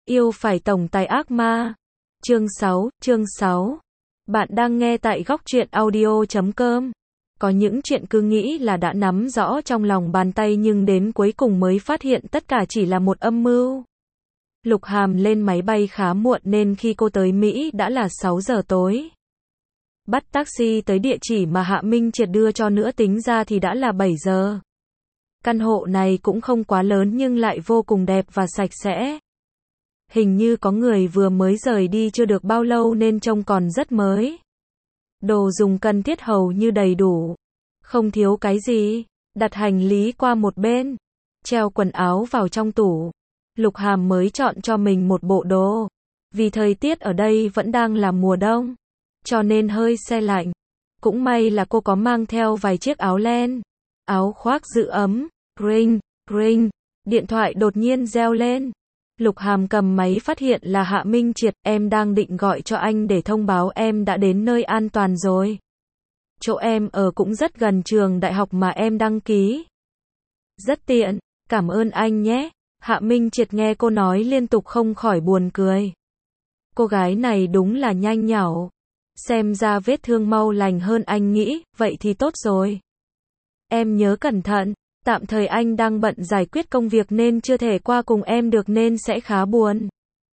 Yêu phải tổng tài ác ma. Chương 6. Bạn đang nghe tại góc truyện audio.com. Có những chuyện cứ nghĩ là đã nắm rõ trong lòng bàn tay nhưng đến cuối cùng mới phát hiện tất cả chỉ là một âm mưu. Lục Hàm lên máy bay khá muộn nên khi cô tới Mỹ đã là 6 giờ tối. Bắt taxi tới địa chỉ mà Hạ Minh Triệt đưa cho nữa tính ra thì đã là 7 giờ. Căn hộ này cũng không quá lớn nhưng lại vô cùng đẹp và sạch sẽ. Hình như có người vừa mới rời đi chưa được bao lâu nên trông còn rất mới. Đồ dùng cần thiết hầu như đầy đủ. Không thiếu cái gì. Đặt hành lý qua một bên. Treo quần áo vào trong tủ. Lục Hàm mới chọn cho mình một bộ đồ. Vì thời tiết ở đây vẫn đang là mùa đông. Cho nên hơi se lạnh. Cũng may là cô có mang theo vài chiếc áo len. Áo khoác giữ ấm. Ring, ring. Điện thoại đột nhiên reo lên. Lục Hàm cầm máy phát hiện là Hạ Minh Triệt, em đang định gọi cho anh để thông báo em đã đến nơi an toàn rồi. Chỗ em ở cũng rất gần trường đại học mà em đăng ký. Rất tiện, cảm ơn anh nhé. Hạ Minh Triệt nghe cô nói liên tục không khỏi buồn cười. Cô gái này đúng là nhanh nhảu. Xem ra vết thương mau lành hơn anh nghĩ, vậy thì tốt rồi. Em nhớ cẩn thận. Tạm thời anh đang bận giải quyết công việc nên chưa thể qua cùng em được nên sẽ khá buồn.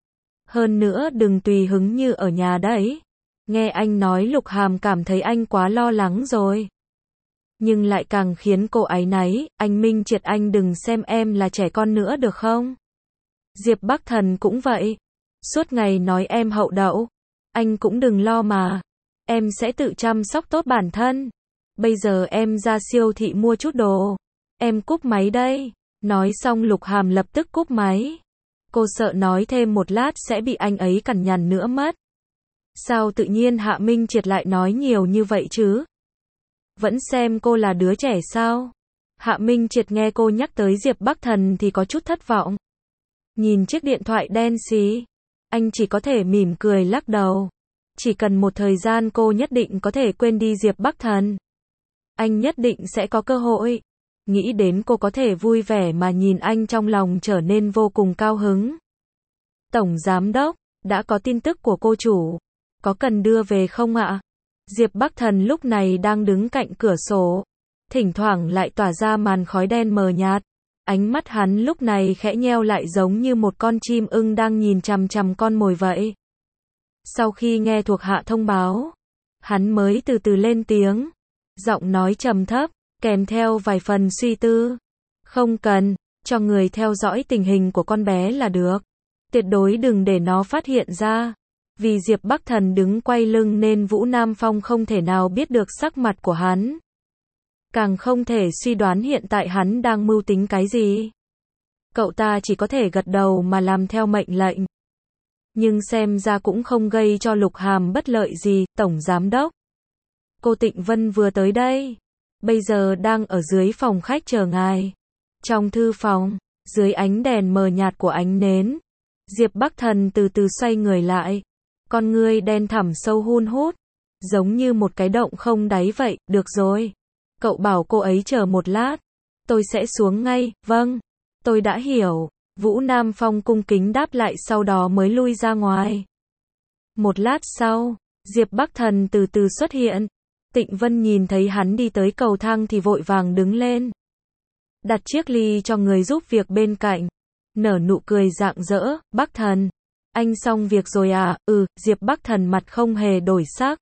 Hơn nữa đừng tùy hứng như ở nhà đấy. Nghe anh nói Lục Hàm cảm thấy anh quá lo lắng rồi. Nhưng lại càng khiến cô áy náy, anh Minh Triệt anh đừng xem em là trẻ con nữa được không? Diệp Bắc Thần cũng vậy. Suốt ngày nói em hậu đậu. Anh cũng đừng lo mà. Em sẽ tự chăm sóc tốt bản thân. Bây giờ em ra siêu thị mua chút đồ. Em cúp máy đây. Nói xong Lục Hàm lập tức cúp máy. Cô sợ nói thêm một lát sẽ bị anh ấy cằn nhằn nữa mất. Sao tự nhiên Hạ Minh Triệt lại nói nhiều như vậy chứ? Vẫn xem cô là đứa trẻ sao? Hạ Minh Triệt nghe cô nhắc tới Diệp Bắc Thần thì có chút thất vọng. Nhìn chiếc điện thoại đen xì. Anh chỉ có thể mỉm cười lắc đầu. Chỉ cần một thời gian cô nhất định có thể quên đi Diệp Bắc Thần. Anh nhất định sẽ có cơ hội. Nghĩ đến cô có thể vui vẻ mà nhìn anh trong lòng trở nên vô cùng cao hứng. Tổng Giám Đốc, đã có tin tức của cô chủ. Có cần đưa về không ạ? Diệp Bắc Thần lúc này đang đứng cạnh cửa sổ. Thỉnh thoảng lại tỏa ra màn khói đen mờ nhạt. Ánh mắt hắn lúc này khẽ nheo lại giống như một con chim ưng đang nhìn chằm chằm con mồi vậy. Sau khi nghe thuộc hạ thông báo, hắn mới từ từ lên tiếng. Giọng nói trầm thấp. Kèm theo vài phần suy tư. Không cần, cho người theo dõi tình hình của con bé là được. Tuyệt đối đừng để nó phát hiện ra. Vì Diệp Bắc Thần đứng quay lưng nên Vũ Nam Phong không thể nào biết được sắc mặt của hắn. Càng không thể suy đoán hiện tại hắn đang mưu tính cái gì. Cậu ta chỉ có thể gật đầu mà làm theo mệnh lệnh. Nhưng xem ra cũng không gây cho Lục Hàm bất lợi gì, Tổng Giám Đốc. Cô Tịnh Vân vừa tới đây. Bây giờ đang ở dưới phòng khách chờ ngài. Trong thư phòng, dưới ánh đèn mờ nhạt của ánh nến, Diệp Bắc Thần từ từ xoay người lại. Con ngươi đen thẳm sâu hun hút, giống như một cái động không đáy vậy. Được rồi. Cậu bảo cô ấy chờ một lát. Tôi sẽ xuống ngay. Vâng. Tôi đã hiểu. Vũ Nam Phong cung kính đáp lại sau đó mới lui ra ngoài. Một lát sau, Diệp Bắc Thần từ từ xuất hiện. Tịnh Vân nhìn thấy hắn đi tới cầu thang thì vội vàng đứng lên. Đặt chiếc ly cho người giúp việc bên cạnh. Nở nụ cười rạng rỡ. Bắc Thần. Anh xong việc rồi à? Diệp Bắc Thần mặt không hề đổi sắc.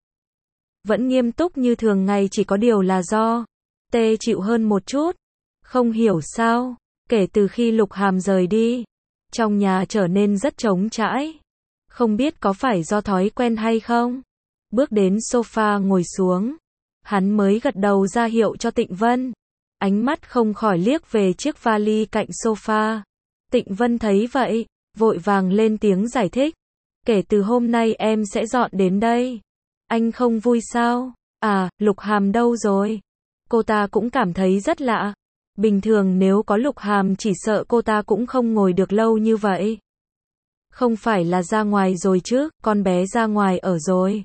Vẫn nghiêm túc như thường ngày, chỉ có điều là do tê chịu hơn một chút. Không hiểu sao, kể từ khi Lục Hàm rời đi, trong nhà trở nên rất trống trải. Không biết có phải do thói quen hay không? Bước đến sofa ngồi xuống. Hắn mới gật đầu ra hiệu cho Tịnh Vân. Ánh mắt không khỏi liếc về chiếc vali cạnh sofa. Tịnh Vân thấy vậy, vội vàng lên tiếng giải thích. Kể từ hôm nay em sẽ dọn đến đây. Anh không vui sao? À, Lục Hàm đâu rồi? Cô ta cũng cảm thấy rất lạ. Bình thường nếu có Lục Hàm chỉ sợ cô ta cũng không ngồi được lâu như vậy. Không phải là ra ngoài rồi chứ, con bé ra ngoài ở rồi.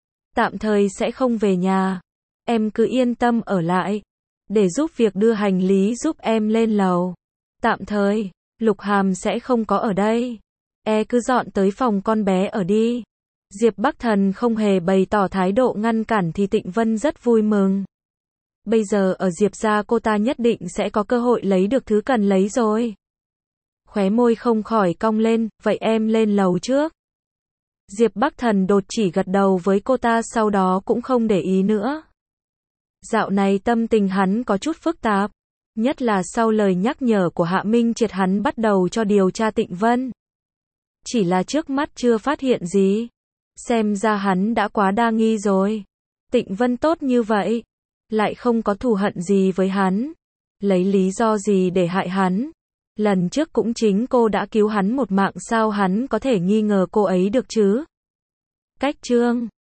Tạm thời sẽ không về nhà. Em cứ yên tâm ở lại. Để giúp việc đưa hành lý giúp em lên lầu. Tạm thời, Lục Hàm sẽ không có ở đây. Cứ dọn tới phòng con bé ở đi. Diệp Bắc Thần không hề bày tỏ thái độ ngăn cản thì Tịnh Vân rất vui mừng. Bây giờ ở Diệp gia cô ta nhất định sẽ có cơ hội lấy được thứ cần lấy rồi. Khóe môi không khỏi cong lên, vậy em lên lầu trước. Diệp Bắc Thần đột chỉ gật đầu với cô ta, sau đó cũng không để ý nữa. Dạo này tâm tình hắn có chút phức tạp, nhất là sau lời nhắc nhở của Hạ Minh Triệt, hắn bắt đầu cho điều tra Tịnh Vân. Chỉ là trước mắt chưa phát hiện gì. Xem ra hắn đã quá đa nghi rồi. Tịnh Vân tốt như vậy, lại không có thù hận gì với hắn. Lấy lý do gì để hại hắn? Lần trước cũng chính cô đã cứu hắn một mạng, sao hắn có thể nghi ngờ cô ấy được chứ? Cách chương